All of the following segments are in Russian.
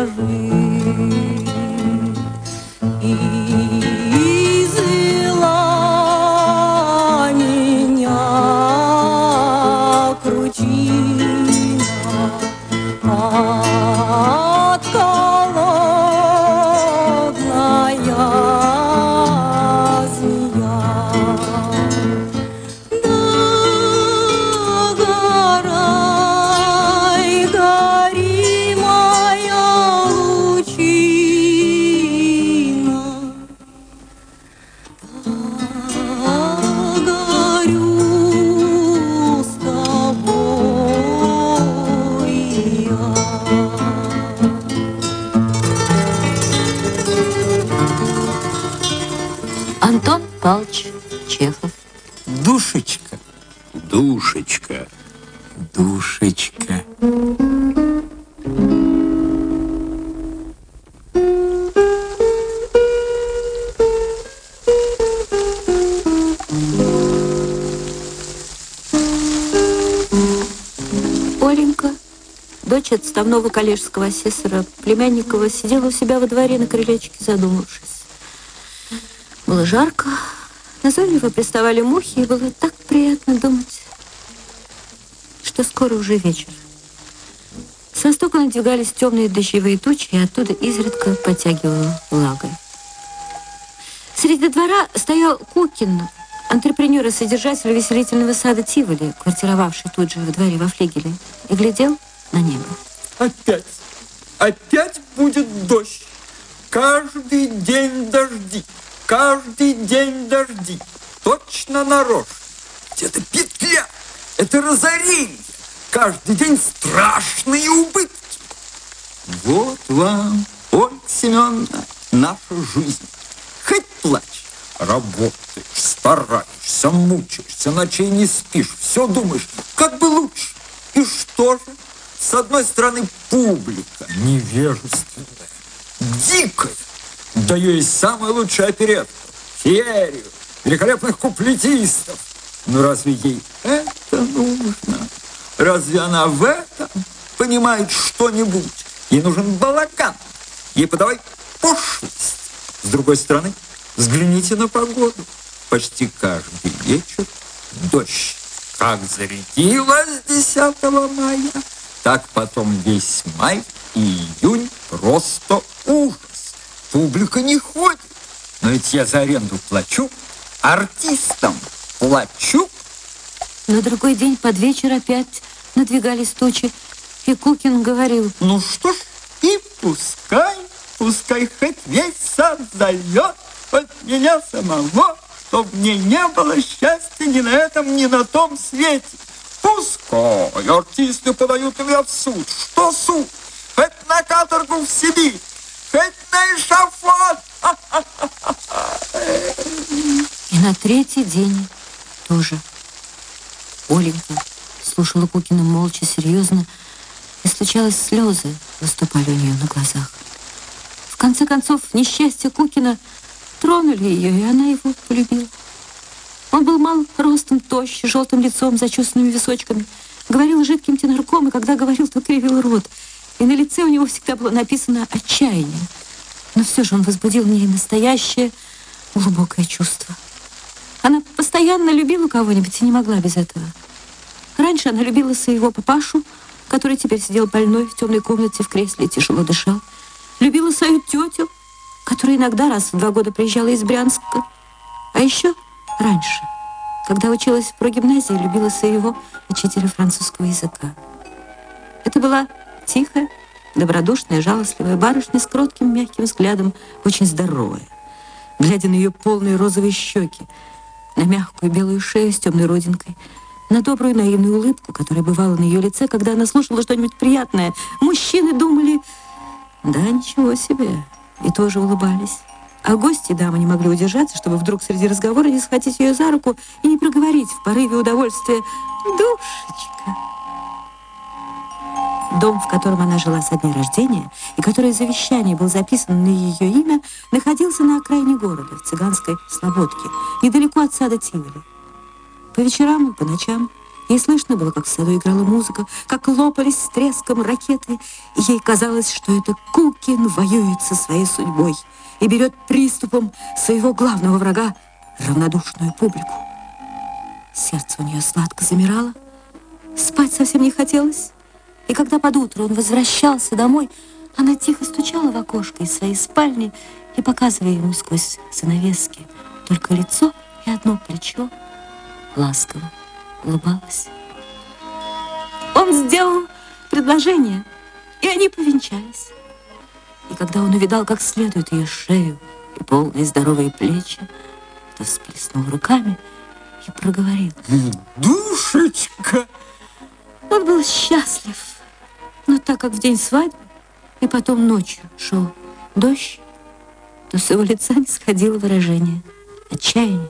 скажи. И извела меня кручина отколодная змея. Догорай, гори моя лучина, горю с тобой я. Антон Павлович Чехов. Душечка. Душечка. Душечка. Оленька, дочь отставного коллежского асессора Племянникова, сидела у себя во дворе на крылечке, задумавшись. Было жарко, назойливо приставали мухи, и было так приятно думать, что скоро уже вечер. С востока надвигались темные дождевые тучи, и оттуда изредка подтягивало влагой. Среди двора стоял Кукин, антрепренер и содержатель увеселительного сада Тиволи, квартировавший тут же во дворе во флигеле, и глядел на небо. Опять будет дождь. Каждый день дожди. Каждый день дожди. Точно нарочно. Это петля. Это разорение. Каждый день страшные убытки. Вот вам, Ольга Семеновна, наша жизнь. Хоть плачь. Работаешь, стараешься, мучаешься, ночей не спишь, все думаешь, как бы лучше. И что же? С одной стороны, публика невежественная, дикая. Да есть самая лучшая оперетта, феерию, великолепных куплетистов. Но разве ей это нужно? Разве она в этом понимает что-нибудь? Ей нужен балаган. Ей подавай пошлость. С другой стороны, взгляните на погоду. Почти каждый вечер дождь. Как зарядилась 10 мая, так потом весь май и июнь просто ужас. Публика не ходит. Но ведь я за аренду плачу, артистам плачу. На другой день под вечер опять надвигались тучи, и Кукин говорил: ну что ж, и пускай хоть весь сад зальет, хоть меня самого, чтоб мне не было счастья ни на этом, ни на том свете. Пускай артисты подают меня в суд. Что суд? Хоть на каторгу в Сибирь, хоть на эшафот. И на третий день тоже. Оленька слушала Кукина молча, серьезно, и случалось, слезы выступали у нее на глазах. В конце концов, несчастье Кукина тронули ее, и она его полюбила. Он был мал ростом, тощ, с желтым лицом, зачесанными височками, говорил жидким тенорком, и когда говорил, то кривил рот. И на лице у него всегда было написано отчаяние. Но все же он возбудил в ней настоящее глубокое чувство. Она постоянно любила кого-нибудь и не могла без этого. Раньше она любила своего папашу, который теперь сидел больной в темной комнате в кресле и тяжело дышал. Любила свою тетю, которая иногда раз в 2 года приезжала из Брянска. А еще раньше, когда училась в прогимназии, любила своего учителя французского языка. Это была тихая, добродушная, жалостливая барышня с кротким, мягким взглядом, очень здоровая. Глядя на ее полные розовые щеки, на мягкую белую шею с темной родинкой, на добрую наивную улыбку, которая бывала на ее лице, когда она слушала что-нибудь приятное, мужчины думали: да, ничего себе, и тоже улыбались. А гости и дамы не могли удержаться, чтобы вдруг среди разговора не схватить ее за руку и не проговорить в порыве удовольствия: душечка. Дом, в котором она жила со дня рождения, и который в завещании был записан на ее имя, находился на окраине города, в цыганской слободке, недалеко от сада Тиволи. По вечерам и по ночам Ей слышно было, как в саду играла музыка, как лопались с треском ракеты, и ей казалось, что это Кукин воюет со своей судьбой и берет приступом своего главного врага равнодушную публику. Сердце у нее сладко замирало, спать совсем не хотелось, и когда под утро он возвращался домой, она тихо стучала в окошко из своей спальни и, показывая ему сквозь занавески только лицо и одно плечо, ласково улыбалась. Он сделал предложение, и они повенчались. И когда он увидал как следует ее шею и полные здоровые плечи, то всплеснул руками и проговорил: «Душечка!» Он был счастлив, но так как в день свадьбы и потом ночью шел дождь, то с его лица не сходило выражение отчаяния.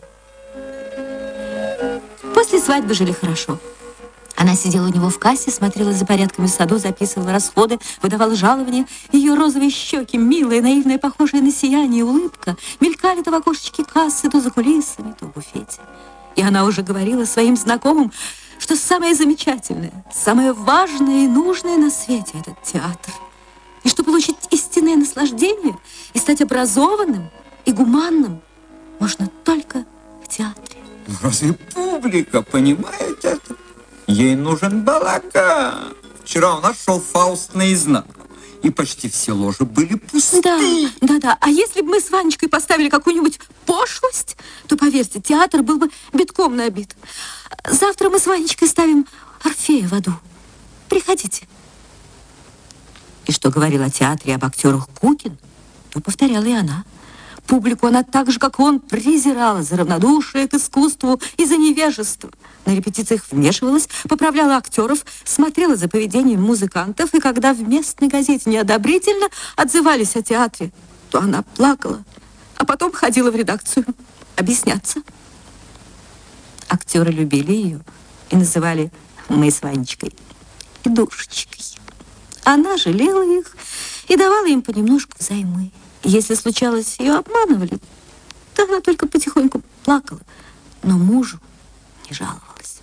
После свадьбы жили хорошо. Она сидела у него в кассе, смотрела за порядками в саду, записывала расходы, выдавала жалования. Ее розовые щеки, милые, наивные, похожие на сияние, улыбка, мелькали то в окошечке кассы, то за кулисами, то в буфете. И она уже говорила своим знакомым, что самое замечательное, самое важное и нужное на свете – этот театр. И что получить истинное наслаждение и стать образованным и гуманным можно только в театре. Разве публика понимает это? Ей нужен балаган. Вчера у нас шел Фауст наизнанку, и почти все ложи были пусты. Да. А если бы мы с Ванечкой поставили какую-нибудь пошлость, то, поверьте, театр был бы битком набит. Завтра мы с Ванечкой ставим Орфея в аду. Приходите. И что говорил о театре и об актерах Кукин, то повторяла и она. Публику она так же, как он, презирала за равнодушие к искусству и за невежество. На репетициях вмешивалась, поправляла актеров, смотрела за поведением музыкантов, и когда в местной газете неодобрительно отзывались о театре, то она плакала, а потом ходила в редакцию объясняться. Актеры любили ее и называли «мы с Ванечкой» и «душечкой». Она жалела их и давала им понемножку взаймы. Если случалось, ее обманывали, то она только потихоньку плакала, но мужу не жаловалась.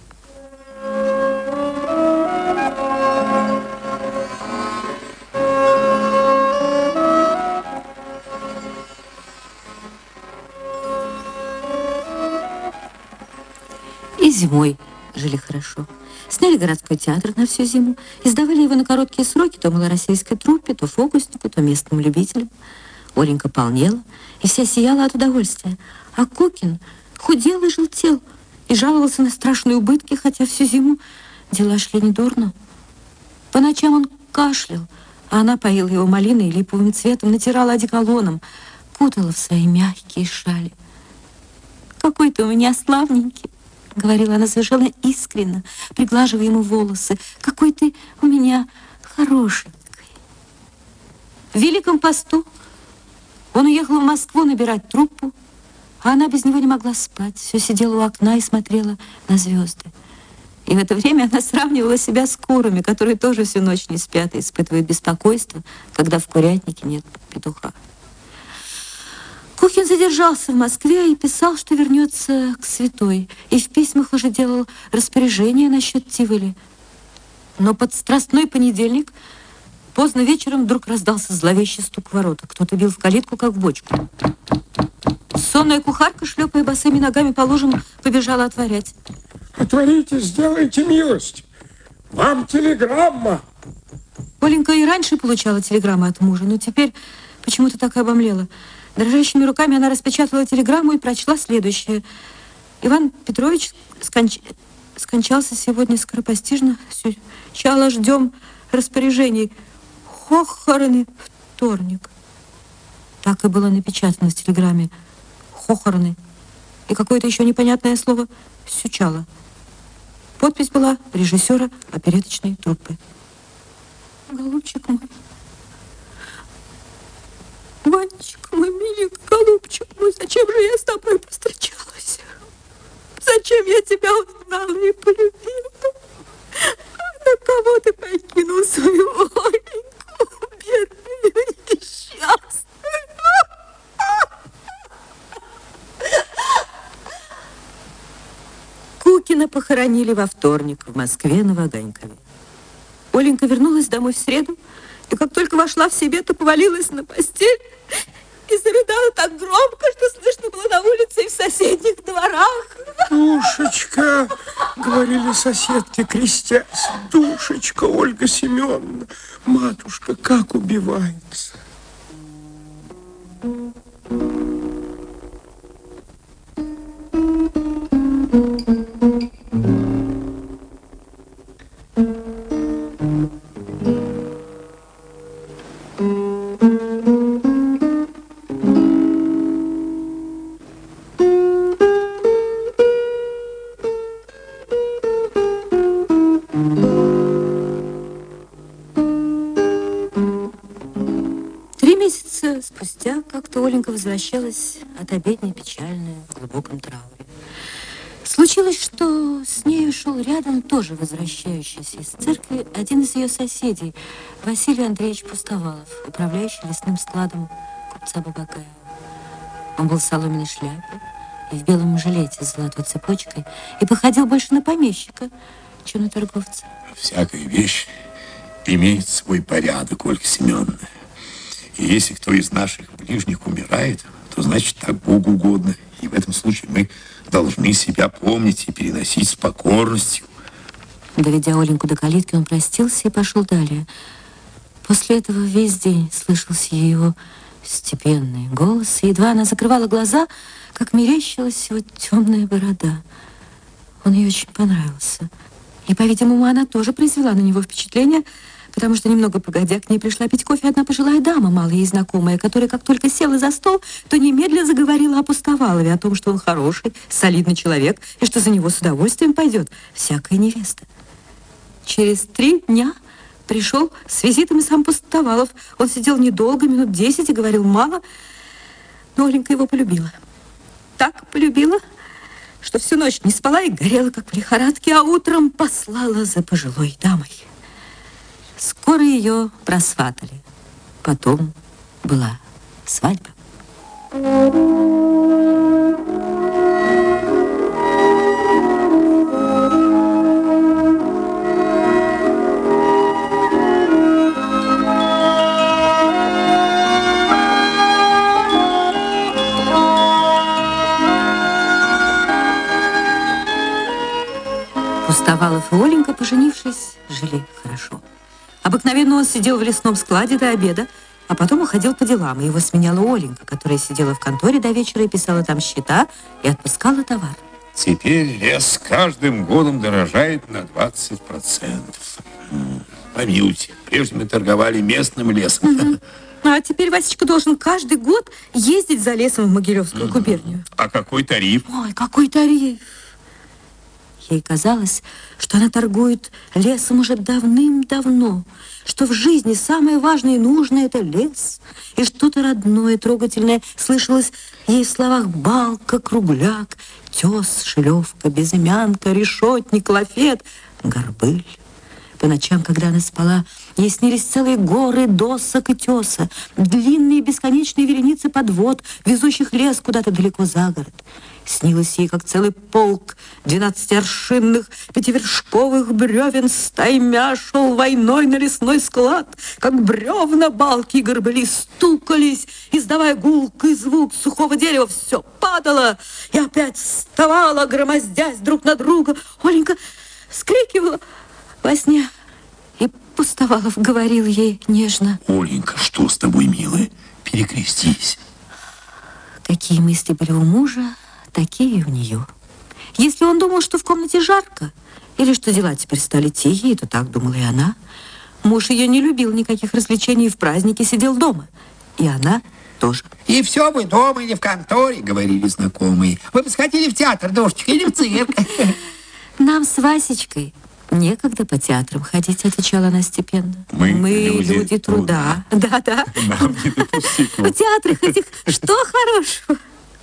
И зимой жили хорошо. Сняли городской театр на всю зиму, издавали его на короткие сроки то малороссийской труппе, то фокуснику, то местным любителям. Оленька полнела, и вся сияла от удовольствия. А Кукин худел и желтел, и жаловался на страшные убытки, хотя всю зиму дела шли недурно. По ночам он кашлял, а она поила его малиной и липовым цветом, натирала одеколоном, кутала в свои мягкие шали. «Какой ты у меня славненький!» — говорила она совершенно искренне, приглаживая ему волосы. «Какой ты у меня хорошенький!» В Великом посту он уехал в Москву набирать труппу, а она без него не могла спать. Все сидела у окна и смотрела на звезды. И в это время она сравнивала себя с курами, которые тоже всю ночь не спят и испытывают беспокойство, когда в курятнике нет петуха. Кукин задержался в Москве и писал, что вернется к святой. И в письмах уже делал распоряжение насчет Тиволи. Но под страстной понедельник поздно вечером вдруг раздался зловещий стук в ворота. Кто-то бил в калитку, как в бочку. Сонная кухарка, шлепая босыми ногами по лужам, побежала отворять. Отворите, сделайте милость. Вам телеграмма. Оленька и раньше получала телеграммы от мужа, но теперь почему-то так и обомлела. Дрожащими руками она распечатала телеграмму и прочла следующее. Иван Петрович скончался сегодня скоропостижно. Сначала ждем распоряжений. Похороны вторник. Так и было напечатано в телеграмме. Похороны. И какое-то еще непонятное слово «сючало». Подпись была режиссера опереточной труппы. Голубчик мой, Ванечка мой, миленький голубчик мой, зачем же я с тобой повстречалась? Зачем я тебя узнала и полюбила? На кого ты покинул свою Оленьку, бедную несчастную? Кукина похоронили во вторник в Москве на Ваганькове. Оленька вернулась домой в среду, и как только вошла в себя, то повалилась на постель и зарыдала так громко, что слышно было на улице и в соседних дворах. Душечка, говорили соседки, крестясь, душечка Ольга Семеновна, матушка, как убивается. Спустя как-то Оленька возвращалась от обедни печальная, в глубоком трауре. Случилось, что с нею шел рядом, тоже возвращающийся из церкви, один из ее соседей, Василий Андреевич Пустовалов, управляющий лесным складом купца Бабакаева. Он был в соломенной шляпе и в белом жилете с золотой цепочкой и походил больше на помещика, чем на торговца. Всякая вещь имеет свой порядок, Ольга Семеновна. И если кто из наших ближних умирает, то значит так Богу угодно. И в этом случае мы должны себя помнить и переносить с покорностью. Доведя Оленьку до калитки, он простился и пошел далее. После этого весь день слышался его степенный голос, и едва она закрывала глаза, как мерещилась его темная борода. Он ей очень понравился. И, по-видимому, она тоже произвела на него впечатление, потому что немного погодя к ней пришла пить кофе одна пожилая дама, мало ей знакомая, которая, как только села за стол, то немедленно заговорила о Пустовалове, о том, что он хороший, солидный человек, и что за него с удовольствием пойдет всякая невеста. Через 3 дня пришел с визитом и сам Пустовалов. Он сидел недолго, минут 10, и говорил мало, но Оленька его полюбила. Так полюбила, что всю ночь не спала и горела, как в лихорадке, а утром послала за пожилой дамой. Скоро ее просватали. Потом была свадьба. Пустовалов и Оленька, поженившись, жили хорошо. Обыкновенно он сидел в лесном складе до обеда, а потом уходил по делам, и его сменяла Оленька, которая сидела в конторе до вечера и писала там счета и отпускала товар. Теперь лес с каждым годом дорожает на 20%. Помилуйте, прежде мы торговали местным лесом. А теперь Васечка должен каждый год ездить за лесом в Могилевскую губернию. А какой тариф? Ой, какой тариф! Ей казалось, что она торгует лесом уже давным-давно, что в жизни самое важное и нужное – это лес, и что-то родное, трогательное слышалось ей в словах балка, кругляк, тес, шелевка, безымянка, решетник, лафет, горбыль. По ночам, когда она спала, ей снились целые горы досок и теса, длинные бесконечные вереницы подвод, везущих лес куда-то далеко за город. Снилось ей, как целый полк 12-аршинных, 5-вершковых бревен стаймя шел войной на лесной склад, как бревна, балки и горбыли стукались, издавая гулкий звук сухого дерева. Все падало и опять вставало, громоздясь друг на друга. Оленька вскрикивала во сне, и Пустовалов говорил ей нежно: Оленька, что с тобой, милая? Перекрестись. Какие мысли были у мужа, такие и у нее. Если он думал, что в комнате жарко, или что дела теперь стали тихие, то так думала и она. Муж ее не любил никаких развлечений, в празднике сидел дома. И она тоже. И все вы дома или в конторе, говорили знакомые. Вы бы сходили в театр, душечка, или в цирк. Нам с Васечкой некогда по театрам ходить, отвечала она степенно. Мы люди труда. Да-да. Нам не до пустяков. В театрах этих что хорошего?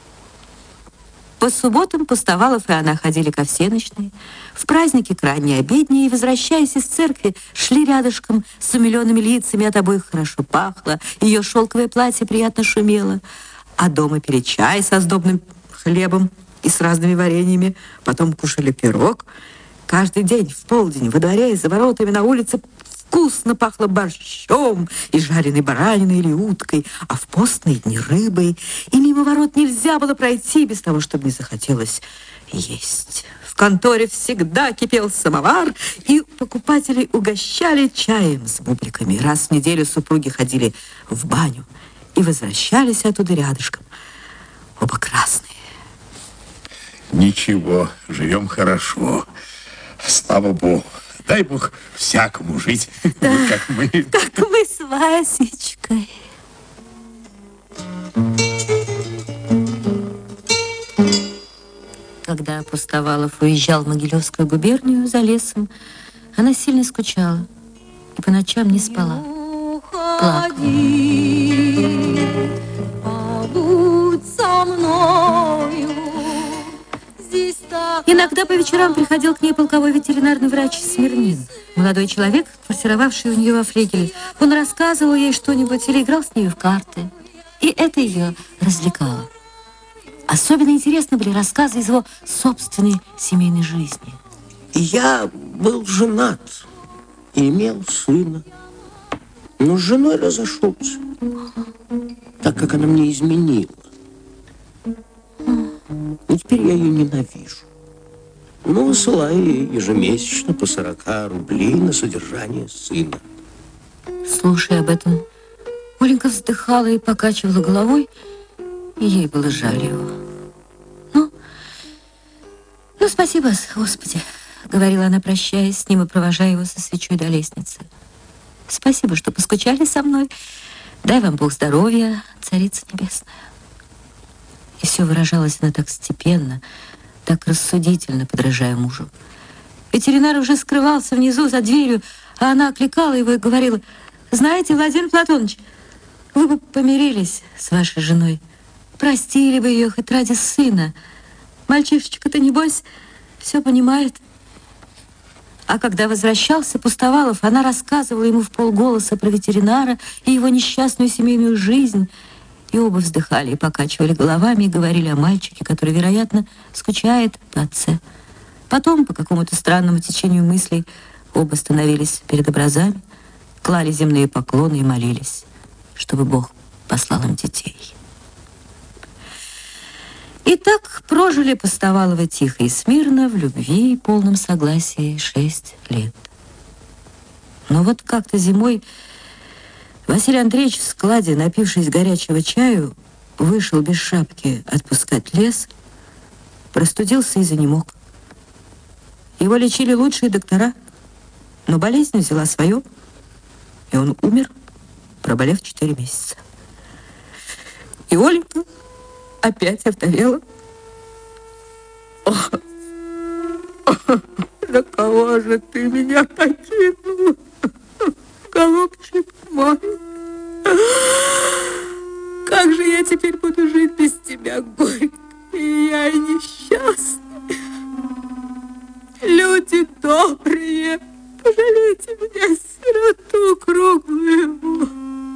По субботам Пустовалов и она ходили ко всеночной, в праздники к ранней обедне, и, возвращаясь из церкви, шли рядышком с умиленными лицами, от обоих хорошо пахло, ее шелковое платье приятно шумело, а дома пили чай со сдобным хлебом и с разными вареньями, потом кушали пирог. Каждый день в полдень во дворе и за воротами на улице вкусно пахло борщом и жареной бараниной или уткой, а в постные дни рыбой. И мимо ворот нельзя было пройти без того, чтобы не захотелось есть. В конторе всегда кипел самовар, и покупателей угощали чаем с бубликами. Раз в неделю супруги ходили в баню и возвращались оттуда рядышком, оба красные. Ничего, живем хорошо. Слава Богу. Дай Бог всякому жить, Да, как мы. как мы с Васечкой. Когда Пустовалов уезжал в Могилевскую губернию за лесом, она сильно скучала и по ночам не спала. Уходи, побудь со мною. Здесь так Иногда по вечерам приходил к ней полковой ветеринарный врач Смирнин. Молодой человек, квартировавший у нее во флигеле. Он рассказывал ей что-нибудь или играл с нею в карты. И это ее развлекало. Особенно интересны были рассказы из его собственной семейной жизни. Я был женат и имел сына, но с женой разошелся, так как она мне изменила. И теперь я ее ненавижу. Но высылаю ей ежемесячно по 40 рублей на содержание сына. Слушая об этом, Оленька вздыхала и покачивала головой, и ей было жаль его. Ну, спасибо, Господи, говорила она, прощаясь с ним и провожая его со свечой до лестницы. Спасибо, что поскучали со мной. Дай вам Бог здоровья, Царица Небесная. И все выражалось она так степенно, так рассудительно, подражая мужу. Ветеринар уже скрывался внизу за дверью, а она окликала его и говорила: знаете, Владимир Платонович, вы бы помирились с вашей женой, простили бы ее хоть ради сына. Мальчишечка-то, небось, все понимает. А когда возвращался Пустовалов, она рассказывала ему вполголоса про ветеринара и его несчастную семейную жизнь. И оба вздыхали и покачивали головами и говорили о мальчике, который, вероятно, скучает по отце. Потом, по какому-то странному течению мыслей, оба становились перед образами, клали земные поклоны и молились, чтобы Бог послал им детей. И так прожили Пустоваловы тихо и смирно, в любви и полном согласии 6 лет. Но вот как-то зимой Василий Андреевич в складе, напившись горячего чаю, вышел без шапки отпускать лес, простудился и занемог. Его лечили лучшие доктора, но болезнь взяла свое, и он умер, проболев 4 месяца. И Оленька опять овдовела. На кого же ты меня покинул, голубчик мой? Как же я теперь буду жить без тебя, горько? И я несчастная. Люди добрые, пожалейте меня, сироту круглую.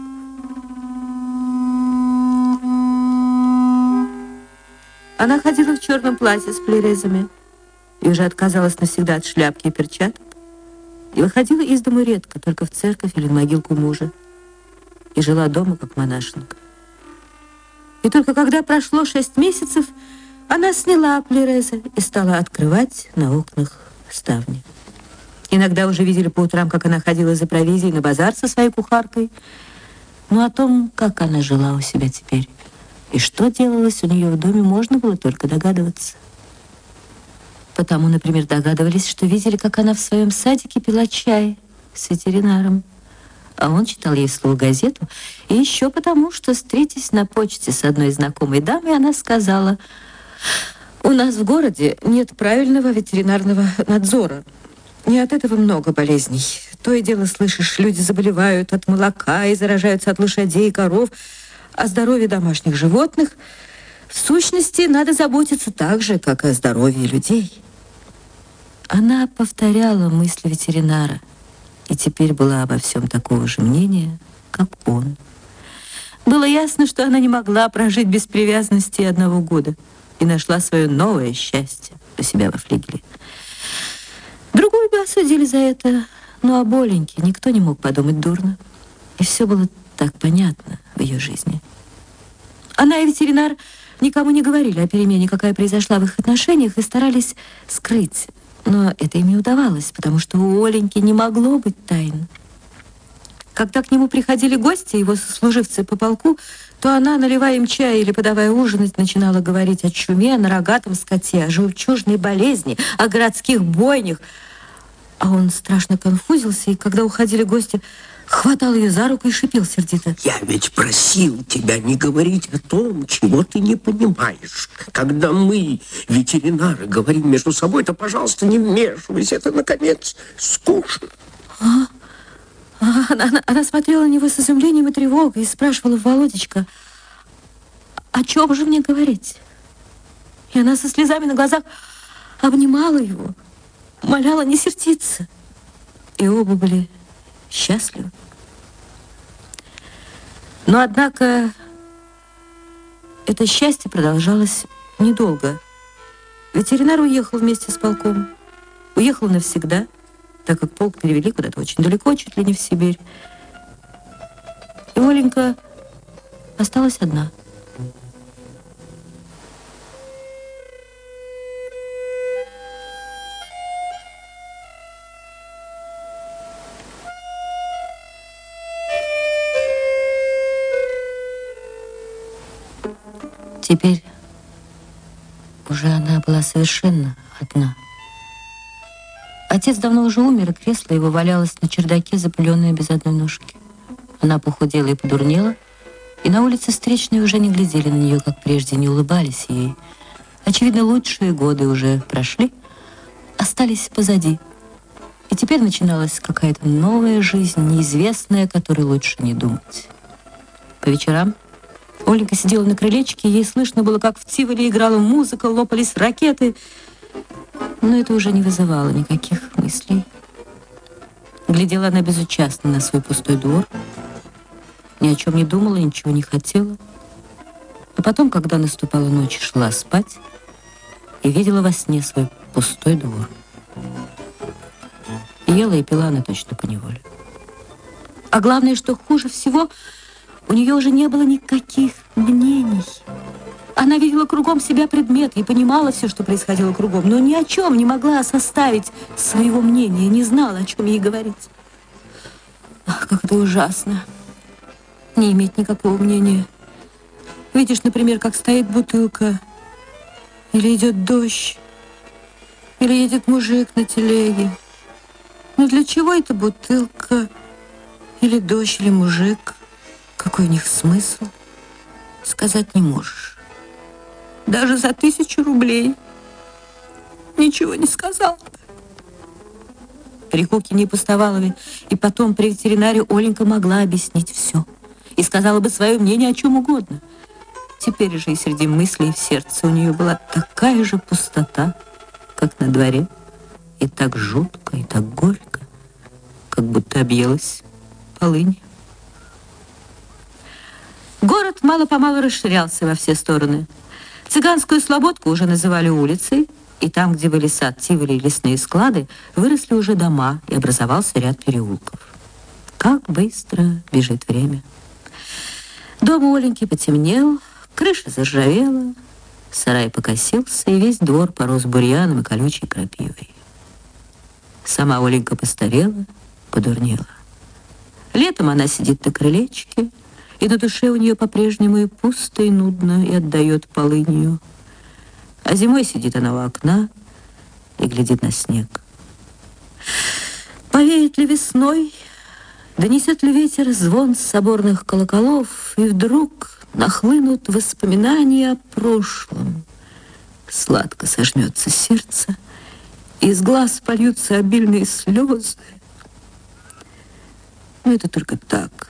Она ходила в черном платье с плерезами и уже отказалась навсегда от шляпки и перчаток. И выходила из дому редко, только в церковь или на могилку мужа. И жила дома, как монашенка. И только когда прошло 6 месяцев, она сняла плерезы и стала открывать на окнах ставни. Иногда уже видели по утрам, как она ходила за провизией на базар со своей кухаркой. Но о том, как она жила у себя теперь и что делалось у нее в доме, можно было только догадываться. Потому, например, догадывались, что видели, как она в своем садике пила чай с ветеринаром, а он читал ей вслух газету, и еще потому, что, встретясь на почте с одной знакомой дамой, она сказала: у нас в городе нет правильного ветеринарного надзора. И от этого много болезней. То и дело слышишь, люди заболевают от молока и заражаются от лошадей и коров. О здоровье домашних животных в сущности надо заботиться так же, как и о здоровье людей. Она повторяла мысли ветеринара и теперь была обо всем такого же мнения, как он. Было ясно, что она не могла прожить без привязанности 1 года. и нашла свое новое счастье у себя во флигеле. Другую бы осудили за это, но об Оленьке никто не мог подумать дурно. И все было так понятно в ее жизни. Она и ветеринар никому не говорили о перемене, какая произошла в их отношениях, и старались скрыть. Но это им не удавалось, потому что у Оленьки не могло быть тайн. Когда к нему приходили гости, его сослуживцы по полку, то она, наливая им чай или подавая ужинать, начинала говорить о чуме, о рогатом скоте, о жемчужной болезни, о городских бойнях. А он страшно конфузился, и когда уходили гости, хватал ее за руку и шипел сердито. Я ведь просил тебя не говорить о том, чего ты не понимаешь. Когда мы, ветеринары, говорим между собой, то, пожалуйста, не вмешивайся. Это, наконец, скучно. Она смотрела на него с изумлением и тревогой и спрашивала: Володечка, о чем же мне говорить? И она со слезами на глазах обнимала его, умоляла не сердиться. И оба были счастливы. Но, однако, это счастье продолжалось недолго. Ветеринар уехал вместе с полком. Уехал навсегда, так как полк перевели куда-то очень далеко, чуть ли не в Сибирь. И Оленька осталась одна. Теперь уже она была совершенно одна. Отец давно уже умер, и кресло его валялось на чердаке, запыленное без одной ножки. Она похудела и подурнела, и на улице встречные уже не глядели на нее, как прежде, не улыбались ей. Очевидно, лучшие годы уже прошли, остались позади. И теперь начиналась какая-то новая жизнь, неизвестная, о которой лучше не думать. По вечерам Оленька сидела на крылечке, ей слышно было, как в Тиволе играла музыка, лопались ракеты. Но это уже не вызывало никаких мыслей. Глядела она безучастно на свой пустой двор, ни о чем не думала, ничего не хотела. А потом, когда наступала ночь, шла спать и видела во сне свой пустой двор. И ела и пила она точно поневоле. А главное, что хуже всего, у нее уже не было никаких мнений. Она видела кругом себя предметы и понимала все, что происходило кругом, но ни о чем не могла составить своего мнения, не знала, о чем ей говорить. Ах, как это ужасно, не иметь никакого мнения. Видишь, например, как стоит бутылка, или идет дождь, или едет мужик на телеге. Но для чего эта бутылка, или дождь, или мужик? Какой у них смысл? Сказать не можешь. Даже за 1000 рублей ничего не сказал. При Кукине и Пустовалове и потом при ветеринаре Оленька могла объяснить все и сказала бы свое мнение о чем угодно. Теперь же и среди мыслей в сердце у нее была такая же пустота, как на дворе, и так жутко, и так горько, как будто объелась полынь. Город мало-помалу расширялся во все стороны. Цыганскую слободку уже называли улицей, и там, где были сад, Тиволи и лесные склады, выросли уже дома, и образовался ряд переулков. Как быстро бежит время. Дом у Оленьки потемнел, крыша заржавела, сарай покосился, и весь двор порос бурьяном и колючей крапивой. Сама Оленька постарела, подурнела. Летом она сидит на крылечке, и на душе у нее по-прежнему и пусто, и нудно, и отдает полынью. А зимой сидит она у окна и глядит на снег. Повеет ли весной, донесет ли ветер звон соборных колоколов, и вдруг нахлынут воспоминания о прошлом. Сладко сожмется сердце, и из глаз польются обильные слезы. Но это только так,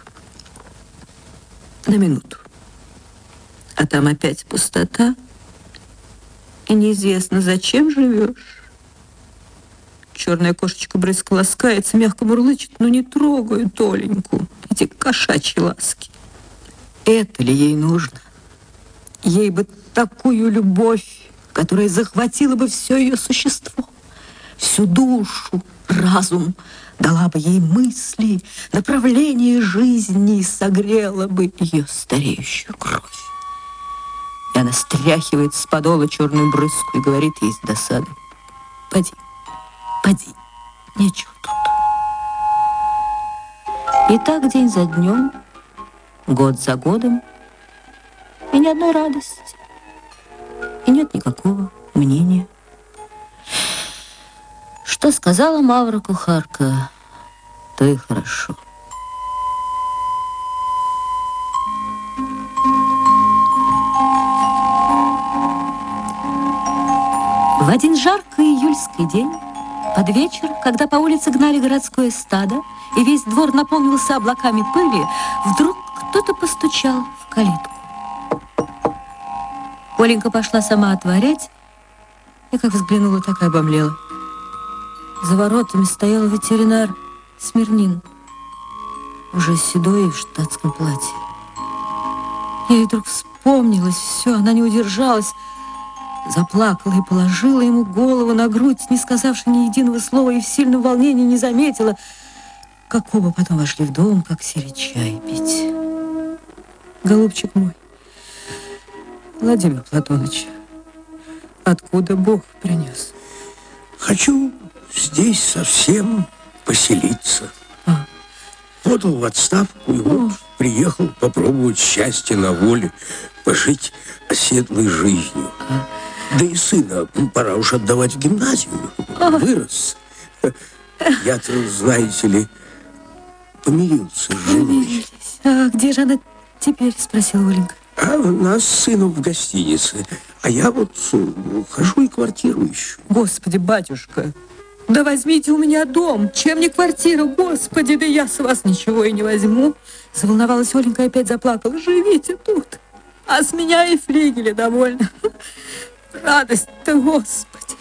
на минуту. А там опять пустота, и неизвестно, зачем живешь. Черная кошечка брызг ласкается, мягко мурлычет, но не трогают Оленьку эти кошачьи ласки. Это ли ей нужно? Ей бы такую любовь, которая захватила бы все ее существо, всю душу, разум, дала бы ей мысли, направление жизни и согрела бы ее стареющую кровь. И она стряхивает с подола черную брызгу и говорит ей с досады: «Поди, поди, нечего тут». И так день за днем, год за годом, и ни одной радости, и нет никакого мнения. Что сказала Мавра кухарка, то и хорошо. В один жаркий июльский день, под вечер, когда по улице гнали городское стадо, и весь двор наполнился облаками пыли, вдруг кто-то постучал в калитку. Оленька пошла сама отворять, и как взглянула, так и обомлела. За воротами стоял ветеринар Смирнин, уже седой и в штатском платье. Ей вдруг вспомнилось все, она не удержалась, заплакала и положила ему голову на грудь, не сказавши ни единого слова, и в сильном волнении не заметила, как оба потом вошли в дом, как сели чай пить. Голубчик мой, Владимир Платоныч, откуда Бог принес? Хочу здесь совсем поселиться. Подал в отставку и вот приехал попробовать счастье на воле, пожить оседлой жизнью. Да и сына пора уж отдавать в гимназию. Вырос. Я-то, знаете ли, помирился с женой. А где же она теперь? Спросила Оленька. А у нас с сыном в гостинице. А я вот хожу и квартиру ищу. Господи, батюшка, да возьмите у меня дом. Чем не квартира? Господи, да я с вас ничего и не возьму. Заволновалась Оленька и опять заплакала. Живите тут. А с меня и флигеля довольно. Радость-то, Господи.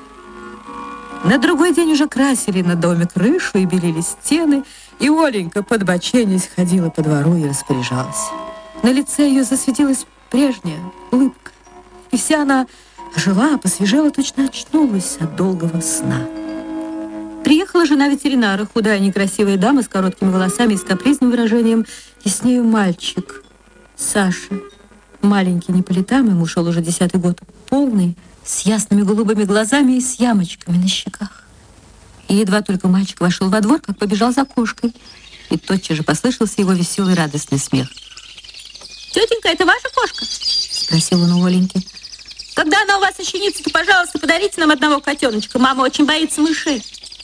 На другой день уже красили на доме крышу и белили стены, и Оленька, подбоченясь, ходила по двору и распоряжалась. На лице ее засветилась прежняя улыбка, и вся она жила, посвежела, точно очнулась от долгого сна. Приехала жена ветеринара, худая, некрасивая дама с короткими волосами и с капризным выражением, и с нею мальчик, Саша. Маленький, не по летам, ему шел уже 10-й год, полный, с ясными голубыми глазами и с ямочками на щеках. И едва только мальчик вошел во двор, как побежал за кошкой, и тотчас же послышался его веселый радостный смех. «Тетенька, это ваша кошка?» — спросил он у Оленьки. «Когда она у вас ощенится, то, пожалуйста, подарите нам одного котеночка. Мама очень боится мышей».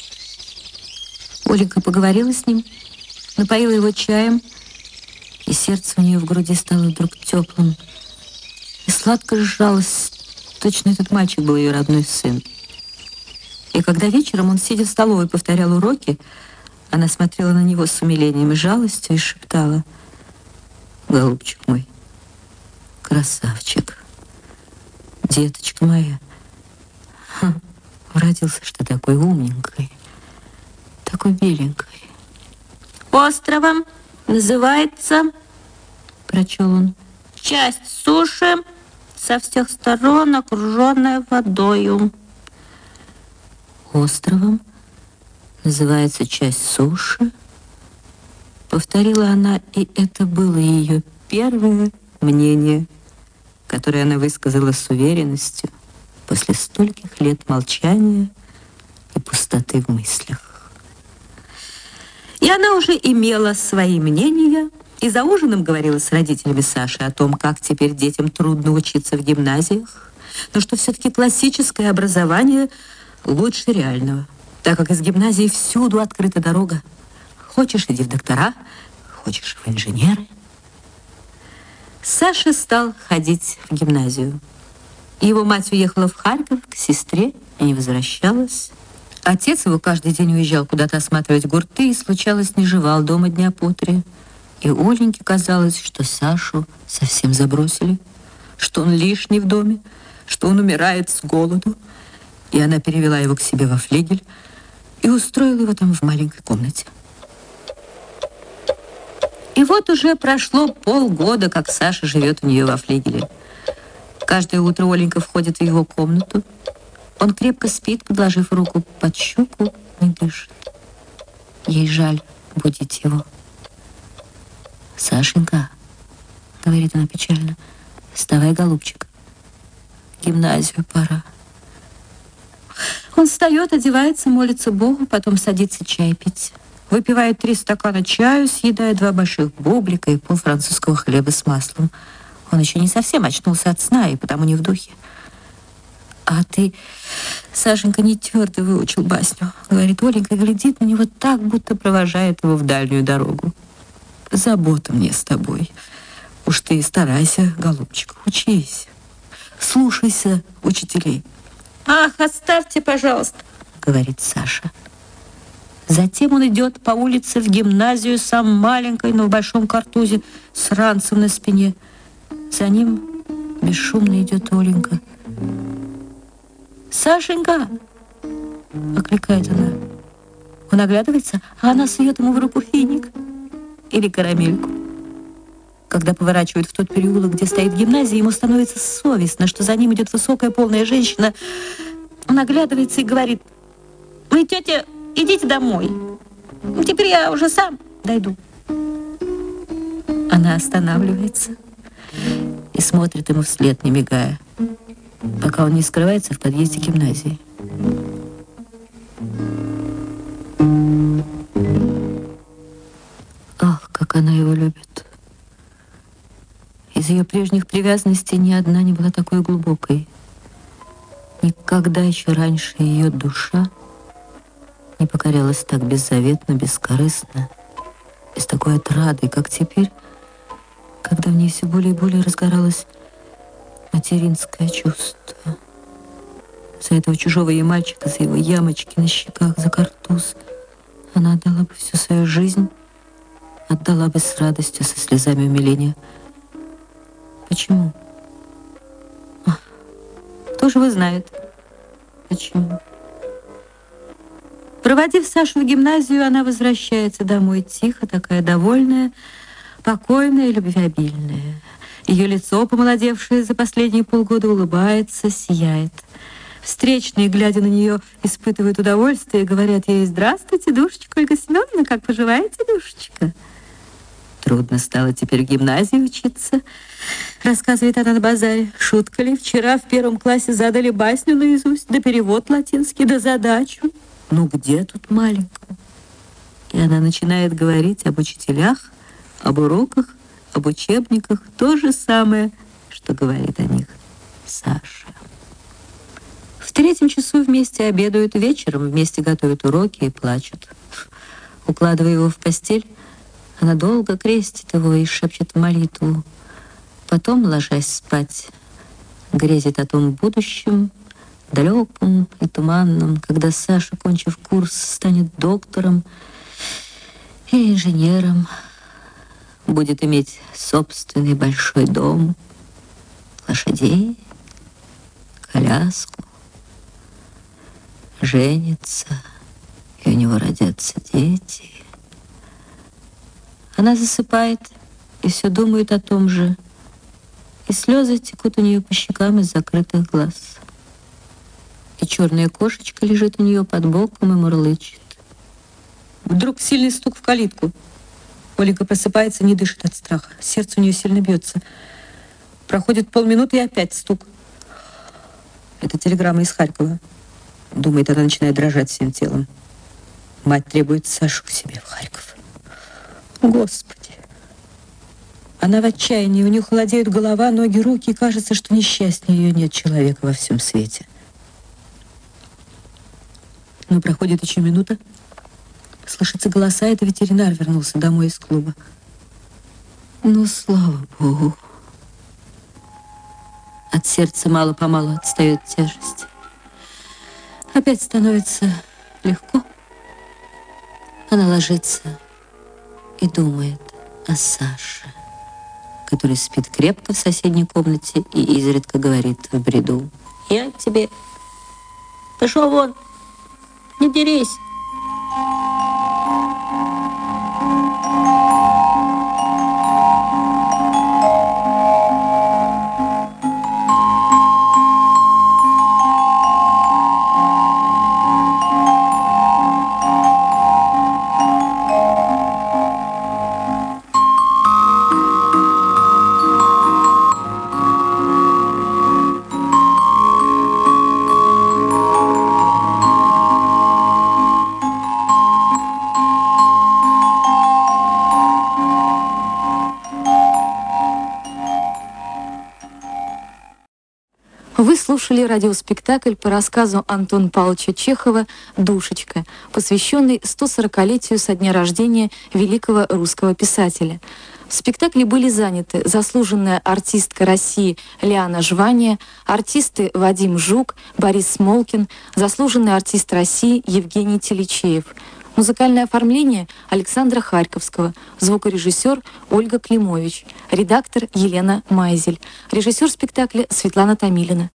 Оленька поговорила с ним, напоила его чаем, и сердце у нее в груди стало вдруг теплым. И сладко сжалось, точно этот мальчик был ее родной сын. И когда вечером он, сидя в столовой, повторял уроки, она смотрела на него с умилением и жалостью и шептала: «Голубчик мой, красавчик, деточка моя, родился ж ты такой умненькой, такой беленькой». «Островом называется, — прочел он, — часть суши, со всех сторон окруженная водою». «Островом называется часть суши», — повторила она, и это было ее первое мнение, которое она высказала с уверенностью после стольких лет молчания и пустоты в мыслях. И она уже имела свои мнения, и за ужином говорила с родителями Саши о том, как теперь детям трудно учиться в гимназиях, но что все-таки классическое образование лучше реального, так как из гимназии всюду открыта дорога. Хочешь, иди в доктора, хочешь, в инженеры. Саша стал ходить в гимназию. Его мать уехала в Харьков к сестре и не возвращалась. Отец его каждый день уезжал куда-то осматривать гурты и, случалось, не жевал дома дня по 3. И Оленьке казалось, что Сашу совсем забросили, что он лишний в доме, что он умирает с голоду. И она перевела его к себе во флигель и устроила его там в маленькой комнате. И вот уже прошло полгода, как Саша живет у нее во флигеле. Каждое утро Оленька входит в его комнату. Он крепко спит, подложив руку под щеку, не дышит. Ей жаль будить его. «Сашенька», — говорит она печально, — «вставай, голубчик, в гимназию пора». Он встает, одевается, молится Богу, потом садится чай пить. Выпивает 3 стакана чаю, съедает 2 больших бублика и пол французского хлеба с маслом. Он еще не совсем очнулся от сна и потому не в духе. «А ты, Сашенька, не твердо выучил басню», — говорит Оленька, глядит на него так, будто провожает его в дальнюю дорогу. «Забота мне с тобой. Уж ты старайся, голубчик, учись. Слушайся учителей». «Ах, оставьте, пожалуйста», — говорит Саша. Затем он идет по улице в гимназию, сам маленькой, но в большом картузе, с ранцем на спине. За ним бесшумно идет Оленька. «Сашенька!» — окликает она. Он оглядывается, а она сует ему в руку финик или карамельку. Когда поворачивают в тот переулок, где стоит гимназия, ему становится совестно, что за ним идет высокая полная женщина. Он оглядывается и говорит: «Вы, тетя, идите домой. Теперь я уже сам дойду». Она останавливается и смотрит ему вслед, не мигая, пока он не скрывается в подъезде гимназии. Ах, как она его любит. Из ее прежних привязанностей ни одна не была такой глубокой. Никогда еще раньше ее душа не покорялась так беззаветно, бескорыстно и с такой отрадой, как теперь, когда в ней все более и более разгоралось материнское чувство. За этого чужого ей мальчика, за его ямочки на щеках, за картуз она отдала бы всю свою жизнь, отдала бы с радостью, со слезами умиления. Почему? Кто же его знает? Почему? Проводив Сашу в гимназию, она возвращается домой тихо, такая довольная, покойная и любвеобильная. Ее лицо, помолодевшее за последние полгода, улыбается, сияет. Встречные, глядя на нее, испытывают удовольствие и говорят ей: «Здравствуйте, душечка Ольга Семеновна, как поживаете, душечка?» «Трудно стало теперь в гимназии учиться», — рассказывает она на базаре. «Шутка ли, вчера в 1 классе задали басню наизусть, да перевод латинский, да задачу. Ну где тут маленькому?» И она начинает говорить об учителях, об уроках, об учебниках, то же самое, что говорит о них Саша. В 3 часу вместе обедают, вечером вместе готовят уроки и плачут. Укладывая его в постель, она долго крестит его и шепчет молитву. Потом, ложась спать, грезит о том будущем, далеком и туманном, когда Саша, кончив курс, станет доктором и инженером, будет иметь собственный большой дом, лошадей, коляску, женится, и у него родятся дети. Она засыпает и все думает о том же, и слезы текут у нее по щекам из закрытых глаз. И черная кошечка лежит у нее под боком и мурлычет. Вдруг сильный стук в калитку. Оленька просыпается, не дышит от страха. Сердце у нее сильно бьется. Проходит полминуты, и опять стук. Это телеграмма из Харькова. Думает, она начинает дрожать всем телом. Мать требует Сашу к себе в Харьков. Господи! Она в отчаянии, у нее холодеют голова, ноги, руки, и кажется, что несчастнее ее нет человека во всем свете. Но проходит еще минута. Слышатся голоса, это ветеринар вернулся домой из клуба. Ну, слава Богу. От сердца мало-помалу отстает тяжесть. Опять становится легко. Она ложится и думает о Саше, который спит крепко в соседней комнате и изредка говорит в бреду: «Я тебе... Пошел вон, не дерись!» слушали радиоспектакль по рассказу Антона Павловича Чехова «Душечка», посвященный 140-летию со дня рождения великого русского писателя. В спектакле были заняты заслуженная артистка России Лиана Жвания, артисты Вадим Жук, Борис Смолкин, заслуженный артист России Евгений Теличеев. Музыкальное оформление Александра Харьковского, звукорежиссер Ольга Климович, редактор Елена Майзель, режиссер спектакля Светлана Томилина.